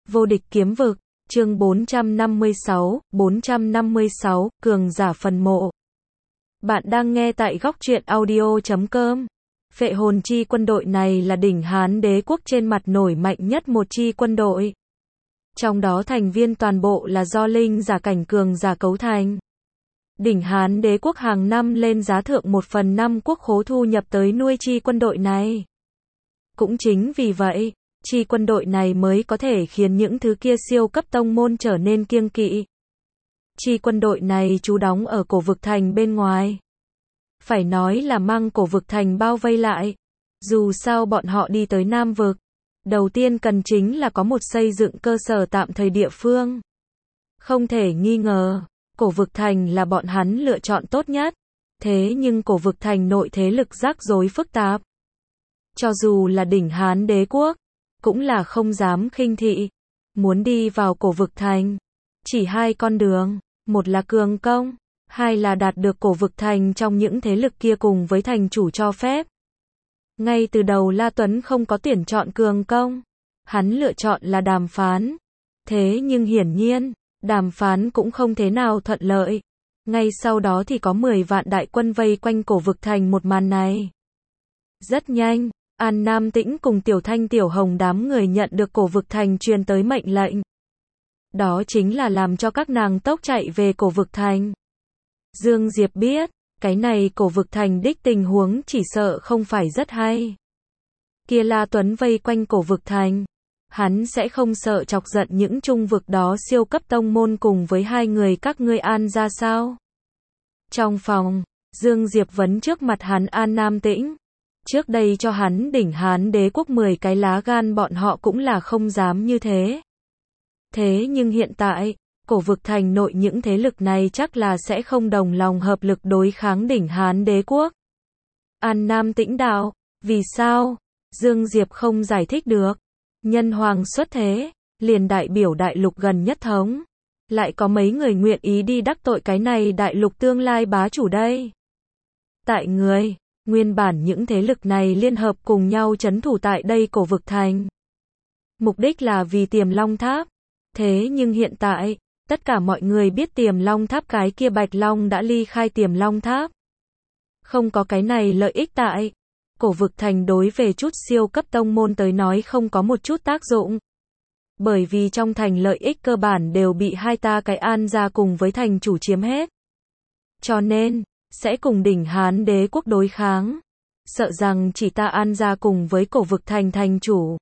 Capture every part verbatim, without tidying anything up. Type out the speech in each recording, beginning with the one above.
Vô địch kiếm vực, chương bốn trăm năm mươi sáu, bốn trăm năm mươi sáu, cường giả phần mộ. Bạn đang nghe tại góc truyện audio chấm com. Phệ hồn chi quân đội này là đỉnh Hán đế quốc trên mặt nổi mạnh nhất một chi quân đội. Trong đó thành viên toàn bộ là do linh giả cảnh cường giả cấu thành. Đỉnh Hán đế quốc hàng năm lên giá thượng một phần năm quốc khố thu nhập tới nuôi chi quân đội này. Cũng chính vì vậy, chi quân đội này mới có thể khiến những thứ kia siêu cấp tông môn trở nên kiêng kỵ. Chi quân đội này trú đóng ở cổ vực thành bên ngoài. Phải nói là mang cổ vực thành bao vây lại. Dù sao bọn họ đi tới Nam vực, đầu tiên cần chính là có một xây dựng cơ sở tạm thời địa phương. Không thể nghi ngờ, cổ vực thành là bọn hắn lựa chọn tốt nhất. Thế nhưng cổ vực thành nội thế lực rắc rối phức tạp. Cho dù là đỉnh Hán đế quốc, cũng là không dám khinh thị. Muốn đi vào cổ vực thành, chỉ hai con đường, một là cường công, hai là đạt được cổ vực thành trong những thế lực kia cùng với thành chủ cho phép. Ngay từ đầu La Tuấn không có tuyển chọn cường công, hắn lựa chọn là đàm phán. Thế nhưng hiển nhiên, đàm phán cũng không thế nào thuận lợi. Ngay sau đó thì có mười vạn đại quân vây quanh cổ vực thành một màn này. Rất nhanh, An Nam Tĩnh cùng Tiểu Thanh Tiểu Hồng đám người nhận được cổ vực thành truyền tới mệnh lệnh. Đó chính là làm cho các nàng tốc chạy về cổ vực thành. Dương Diệp biết, cái này cổ vực thành đích tình huống chỉ sợ không phải rất hay. Kia La Tuấn vây quanh cổ vực thành, hắn sẽ không sợ chọc giận những trung vực đó siêu cấp tông môn cùng với hai người các ngươi An ra sao? Trong phòng, Dương Diệp vấn trước mặt hắn An Nam Tĩnh. Trước đây cho hắn đỉnh Hán đế quốc mười cái lá gan bọn họ cũng là không dám như thế. Thế nhưng hiện tại, cổ vực thành nội những thế lực này chắc là sẽ không đồng lòng hợp lực đối kháng đỉnh Hán đế quốc. An Nam Tĩnh đạo, vì sao? Dương Diệp không giải thích được. Nhân hoàng xuất thế, liền đại biểu đại lục gần nhất thống. Lại có mấy người nguyện ý đi đắc tội cái này đại lục tương lai bá chủ đây. Tại người, nguyên bản những thế lực này liên hợp cùng nhau trấn thủ tại đây cổ vực thành. Mục đích là vì Tiềm Long Tháp. Thế nhưng hiện tại, tất cả mọi người biết Tiềm Long Tháp cái kia Bạch Long đã ly khai Tiềm Long Tháp. Không có cái này lợi ích tại. Cổ vực thành đối về chút siêu cấp tông môn tới nói không có một chút tác dụng. Bởi vì trong thành lợi ích cơ bản đều bị hai ta cái An gia cùng với thành chủ chiếm hết. Cho nên, sẽ cùng đỉnh Hán đế quốc đối kháng. Sợ rằng chỉ ta An gia cùng với cổ vực thành thành chủ.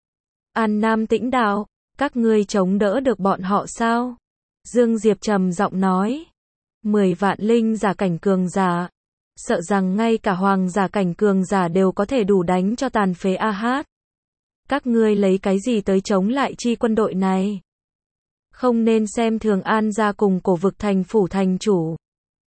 An Nam Tĩnh đạo, các ngươi chống đỡ được bọn họ sao? Dương Diệp trầm giọng nói. Mười vạn linh giả cảnh cường giả. Sợ rằng ngay cả hoàng giả cảnh cường giả đều có thể đủ đánh cho tàn phế a hát. Các ngươi lấy cái gì tới chống lại chi quân đội này? Không nên xem thường An gia cùng cổ vực thành phủ thành chủ.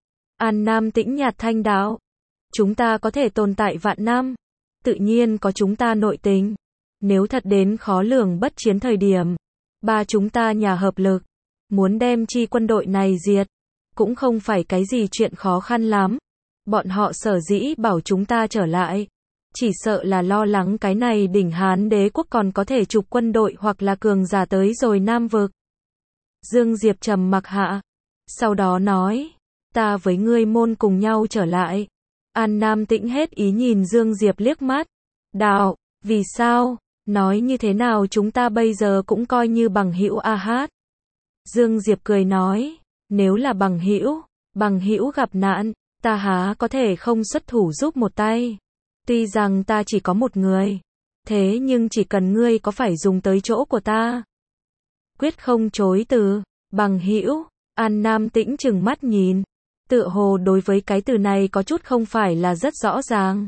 An Nam Tĩnh nhạt thanh đạo. Chúng ta có thể tồn tại vạn năm. Tự nhiên có chúng ta nội tình. Nếu thật đến khó lường bất chiến thời điểm, ba chúng ta nhà hợp lực, muốn đem chi quân đội này diệt, cũng không phải cái gì chuyện khó khăn lắm. Bọn họ sở dĩ bảo chúng ta trở lại, chỉ sợ là lo lắng cái này đỉnh Hán đế quốc còn có thể trục quân đội hoặc là cường giả tới rồi Nam vực. Dương Diệp trầm mặc hạ, sau đó nói, ta với ngươi môn cùng nhau trở lại. An Nam Tĩnh hết ý nhìn Dương Diệp liếc mắt, đạo, vì sao? Nói như thế nào chúng ta bây giờ cũng coi như bằng hữu a hát. Dương Diệp cười nói, nếu là bằng hữu, bằng hữu gặp nạn, ta há có thể không xuất thủ giúp một tay. Tuy rằng ta chỉ có một người, thế nhưng chỉ cần ngươi có phải dùng tới chỗ của ta, quyết không chối từ. Bằng hữu. An Nam Tĩnh chừng mắt nhìn, tựa hồ đối với cái từ này có chút không phải là rất rõ ràng,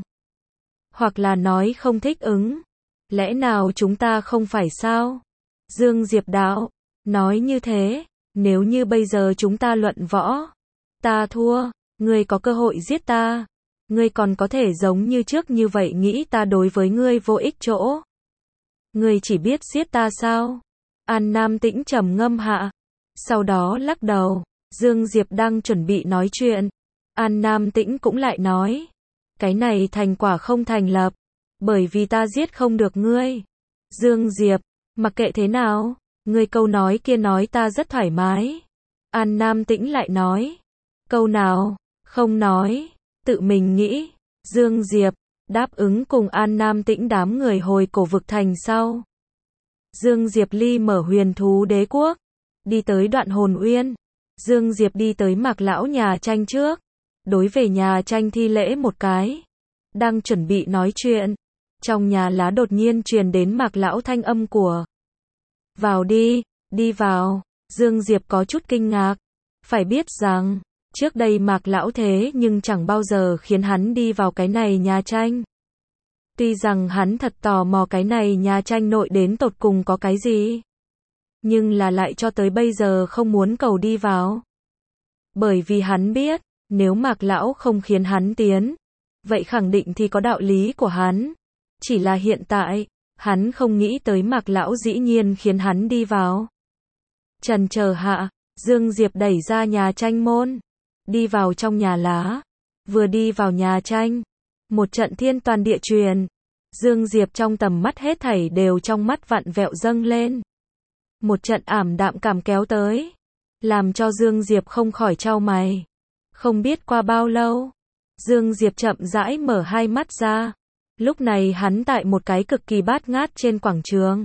hoặc là nói không thích ứng. Lẽ nào chúng ta không phải sao? Dương Diệp đạo, nói như thế, nếu như bây giờ chúng ta luận võ, ta thua, ngươi có cơ hội giết ta, ngươi còn có thể giống như trước như vậy nghĩ ta đối với ngươi vô ích chỗ. Ngươi chỉ biết giết ta sao? An Nam Tĩnh trầm ngâm hạ, sau đó lắc đầu. Dương Diệp đang chuẩn bị nói chuyện, An Nam Tĩnh cũng lại nói, cái này thành quả không thành lập, bởi vì ta giết không được ngươi. Dương Diệp, mặc kệ thế nào, Ngươi câu nói kia nói ta rất thoải mái. An Nam Tĩnh lại nói. Câu nào? Không nói. Tự mình nghĩ. Dương Diệp đáp ứng cùng An Nam Tĩnh đám người hồi Cổ Vực Thành sau. Dương Diệp ly mở Huyền Thú Đế Quốc. Đi tới Đoạn Hồn Uyên. Dương Diệp đi tới Mạc Lão nhà tranh trước. Đối về nhà tranh thi lễ một cái. Đang chuẩn bị nói chuyện. Trong nhà lá đột nhiên truyền đến Mạc Lão thanh âm của. Vào đi, đi vào. Dương Diệp có chút kinh ngạc. Phải biết rằng, trước đây Mạc Lão thế nhưng chẳng bao giờ khiến hắn đi vào cái này nhà tranh. Tuy rằng hắn thật tò mò cái này nhà tranh nội đến tột cùng có cái gì. Nhưng là lại cho tới bây giờ không muốn cầu đi vào. Bởi vì hắn biết, nếu Mạc Lão không khiến hắn tiến, vậy khẳng định thì có đạo lý của hắn. Chỉ là hiện tại, hắn không nghĩ tới Mạc Lão dĩ nhiên khiến hắn đi vào. Trần chờ hạ, Dương Diệp đẩy ra nhà tranh môn, đi vào trong nhà lá. Vừa đi vào nhà tranh, một trận thiên toàn địa truyền. Dương Diệp trong tầm mắt hết thảy đều trong mắt vặn vẹo dâng lên. Một trận ảm đạm cảm kéo tới, làm cho Dương Diệp không khỏi chau mày. Không biết qua bao lâu, Dương Diệp chậm rãi mở hai mắt ra. Lúc này hắn tại một cái cực kỳ bát ngát trên quảng trường.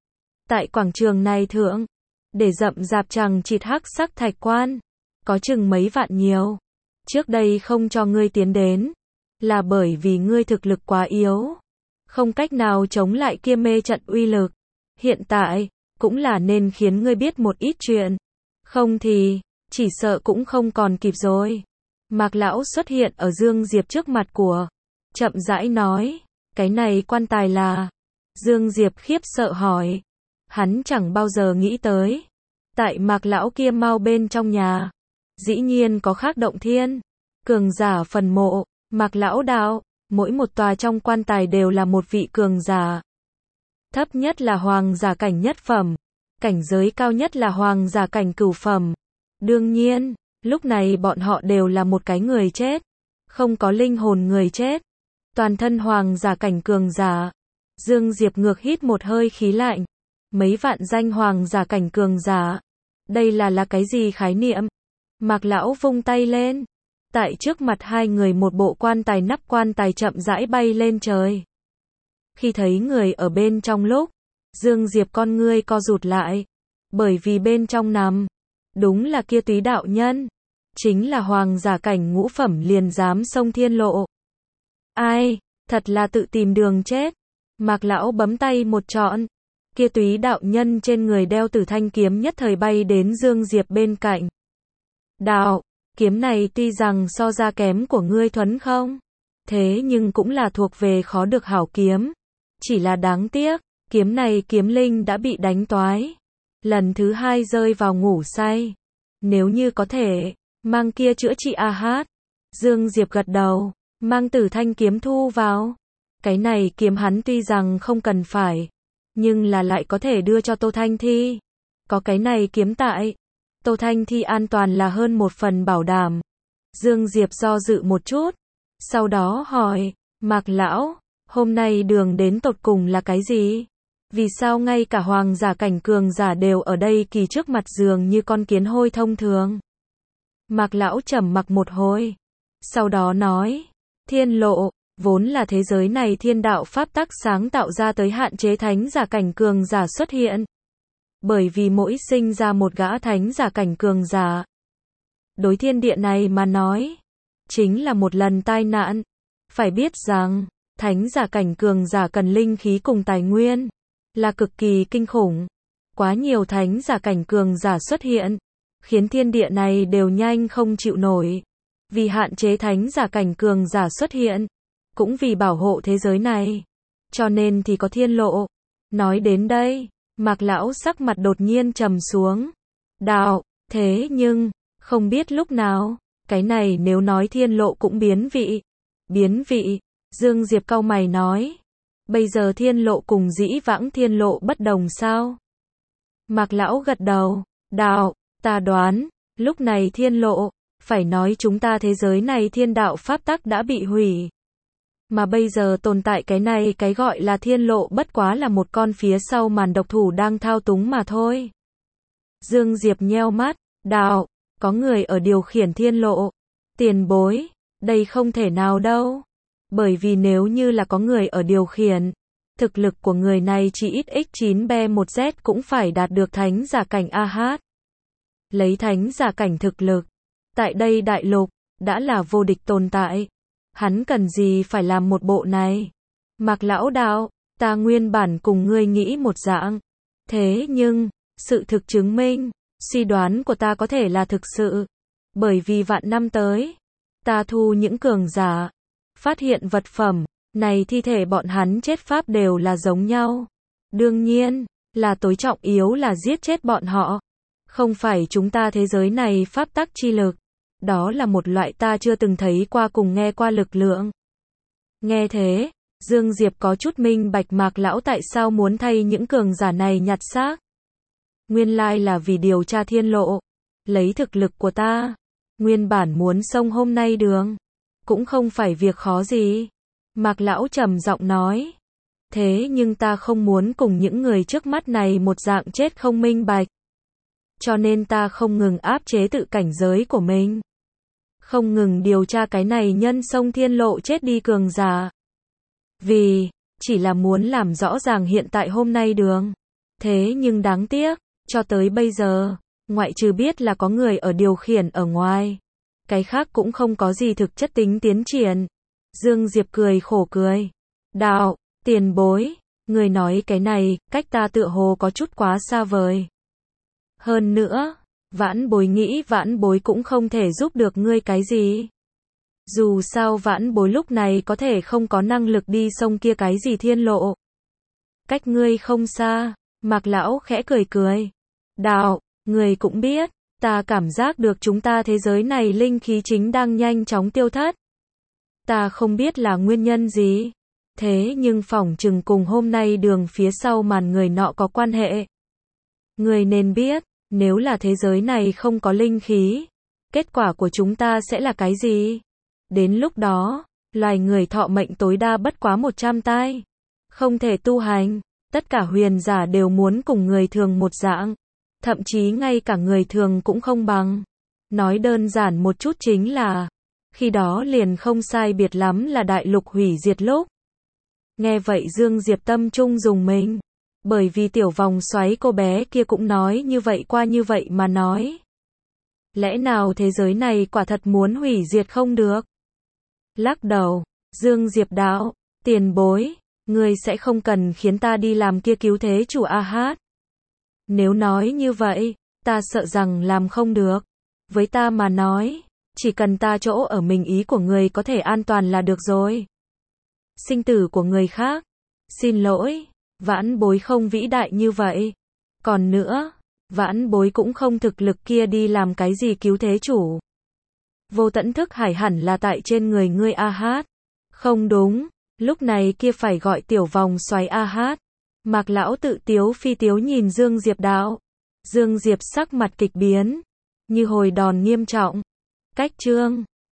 Tại quảng trường này thượng, để rậm rạp chằng chịt hắc sắc thạch quan, có chừng mấy vạn nhiều. Trước đây không cho ngươi tiến đến, là bởi vì ngươi thực lực quá yếu, không cách nào chống lại kia mê trận uy lực. Hiện tại, cũng là nên khiến ngươi biết một ít chuyện. Không thì, chỉ sợ cũng không còn kịp rồi. Mạc Lão xuất hiện ở Dương Diệp trước mặt của. Chậm rãi nói, cái này quan tài là. Dương Diệp khiếp sợ hỏi. Hắn chẳng bao giờ nghĩ tới. Tại Mạc Lão kia mau bên trong nhà. Dĩ nhiên có khác động thiên. Cường giả phần mộ, Mạc Lão đạo. Mỗi một tòa trong quan tài đều là một vị cường giả. Thấp nhất là hoàng giả cảnh nhất phẩm. Cảnh giới cao nhất là hoàng giả cảnh cửu phẩm. Đương nhiên, lúc này bọn họ đều là một cái người chết. Không có linh hồn người chết. Toàn thân hoàng giả cảnh cường giả. Dương Diệp ngược hít một hơi khí lạnh. Mấy vạn danh hoàng giả cảnh cường giả. Đây là là cái gì khái niệm? Mạc Lão vung tay lên. Tại trước mặt hai người một bộ quan tài nắp quan tài chậm rãi bay lên trời. Khi thấy người ở bên trong lúc, Dương Diệp con ngươi co rụt lại. Bởi vì bên trong nằm, đúng là kia Túy đạo nhân. Chính là hoàng giả cảnh ngũ phẩm liền dám xông thiên lộ. Ai, thật là tự tìm đường chết. Mạc Lão bấm tay một trọn. Kia Túy đạo nhân trên người đeo Tử Thanh kiếm nhất thời bay đến Dương Diệp bên cạnh. Đạo, kiếm này tuy rằng so ra kém của ngươi thuấn không? Thế nhưng cũng là thuộc về khó được hảo kiếm. Chỉ là đáng tiếc, kiếm này kiếm linh đã bị đánh toái. Lần thứ hai rơi vào ngủ say. Nếu như có thể, mang kia chữa trị a hát. Dương Diệp gật đầu, mang Tử Thanh kiếm thu vào. Cái này kiếm hắn tuy rằng không cần phải, nhưng là lại có thể đưa cho Tô Thanh Thi. Có cái này kiếm tại, Tô Thanh Thi an toàn là hơn một phần bảo đảm. Dương Diệp do dự một chút, sau đó hỏi, Mạc Lão, hôm nay đường đến tột cùng là cái gì? Vì sao ngay cả hoàng giả cảnh cường giả đều ở đây kỳ trước mặt dường như con kiến hôi thông thường? Mạc Lão trầm mặc một hồi, sau đó nói, thiên lộ, vốn là thế giới này thiên đạo pháp tắc sáng tạo ra tới hạn chế thánh giả cảnh cường giả xuất hiện. Bởi vì mỗi sinh ra một gã thánh giả cảnh cường giả. Đối thiên địa này mà nói, chính là một lần tai nạn. Phải biết rằng, thánh giả cảnh cường giả cần linh khí cùng tài nguyên, là cực kỳ kinh khủng. Quá nhiều thánh giả cảnh cường giả xuất hiện, khiến thiên địa này đều nhanh không chịu nổi. Vì hạn chế thánh giả cảnh cường giả xuất hiện, cũng vì bảo hộ thế giới này. Cho nên thì có thiên lộ. Nói đến đây, Mạc Lão sắc mặt đột nhiên trầm xuống. Đạo, thế nhưng, không biết lúc nào, cái này nếu nói thiên lộ cũng biến vị. Biến vị, Dương Diệp cau mày nói. Bây giờ thiên lộ cùng dĩ vãng thiên lộ bất đồng sao? Mạc Lão gật đầu, đạo, ta đoán, lúc này thiên lộ, phải nói chúng ta thế giới này thiên đạo pháp tắc đã bị hủy. Mà bây giờ tồn tại cái này cái gọi là thiên lộ bất quá là một con phía sau màn độc thủ đang thao túng mà thôi. Dương Diệp nheo mắt, đạo, có người ở điều khiển thiên lộ. Tiền bối, đây không thể nào đâu. Bởi vì nếu như là có người ở điều khiển, thực lực của người này chỉ ít x chín B một Z cũng phải đạt được thánh giả cảnh A H. Lấy thánh giả cảnh thực lực, tại đây đại lục, đã là vô địch tồn tại. Hắn cần gì phải làm một bộ này? Mạc lão đạo, ta nguyên bản cùng ngươi nghĩ một dạng. Thế nhưng, sự thực chứng minh, suy đoán của ta có thể là thực sự. Bởi vì vạn năm tới, ta thu những cường giả, phát hiện vật phẩm, này thi thể bọn hắn chết pháp đều là giống nhau. Đương nhiên, là tối trọng yếu là giết chết bọn họ. Không phải chúng ta thế giới này pháp tắc chi lực. Đó là một loại ta chưa từng thấy qua cùng nghe qua lực lượng. Nghe thế, Dương Diệp có chút minh bạch Mạc lão tại sao muốn thay những cường giả này nhặt xác. Nguyên lai là vì điều tra thiên lộ. Lấy thực lực của ta, nguyên bản muốn xông hôm nay đường, cũng không phải việc khó gì. Mạc lão trầm giọng nói. Thế nhưng ta không muốn cùng những người trước mắt này một dạng chết không minh bạch. Cho nên ta không ngừng áp chế tự cảnh giới của mình. Không ngừng điều tra cái này nhân sông thiên lộ chết đi cường giả. Vì, chỉ là muốn làm rõ ràng hiện tại hôm nay đường. Thế nhưng đáng tiếc, cho tới bây giờ, ngoại trừ biết là có người ở điều khiển ở ngoài. Cái khác cũng không có gì thực chất tính tiến triển. Dương Diệp cười khổ cười. Đạo, tiền bối, người nói cái này, cách ta tựa hồ có chút quá xa vời. Hơn nữa, vãn bối nghĩ vãn bối cũng không thể giúp được ngươi cái gì. Dù sao vãn bối lúc này có thể không có năng lực đi sông kia cái gì thiên lộ. Cách ngươi không xa, Mạc lão khẽ cười cười. Đạo, người cũng biết, ta cảm giác được chúng ta thế giới này linh khí chính đang nhanh chóng tiêu thất. Ta không biết là nguyên nhân gì. Thế nhưng phỏng chừng cùng hôm nay đường phía sau màn người nọ có quan hệ. Người nên biết, nếu là thế giới này không có linh khí, kết quả của chúng ta sẽ là cái gì? Đến lúc đó, loài người thọ mệnh tối đa bất quá một trăm tai. Không thể tu hành, tất cả huyền giả đều muốn cùng người thường một dạng. Thậm chí ngay cả người thường cũng không bằng. Nói đơn giản một chút chính là, khi đó liền không sai biệt lắm là đại lục hủy diệt lúc. Nghe vậy Dương Diệp tâm trung dùng mình. Bởi vì tiểu vòng xoáy cô bé kia cũng nói như vậy qua như vậy mà nói. Lẽ nào thế giới này quả thật muốn hủy diệt không được? Lắc đầu, Dương Diệp đạo, tiền bối, ngươi sẽ không cần khiến ta đi làm kia cứu thế chủ A Hát. Nếu nói như vậy, ta sợ rằng làm không được. Với ta mà nói, chỉ cần ta chỗ ở mình ý của người có thể an toàn là được rồi. Sinh tử của người khác, xin lỗi, vãn bối không vĩ đại như vậy. Còn nữa, vãn bối cũng không thực lực kia đi làm cái gì cứu thế chủ. Vô tận thức hải hẳn là tại trên người ngươi A Hát. Không đúng, lúc này kia phải gọi tiểu vòng xoáy A Hát. Mạc lão tự tiếu phi tiếu nhìn Dương Diệp đạo. Dương Diệp sắc mặt kịch biến, như hồi đòn nghiêm trọng. Cách chương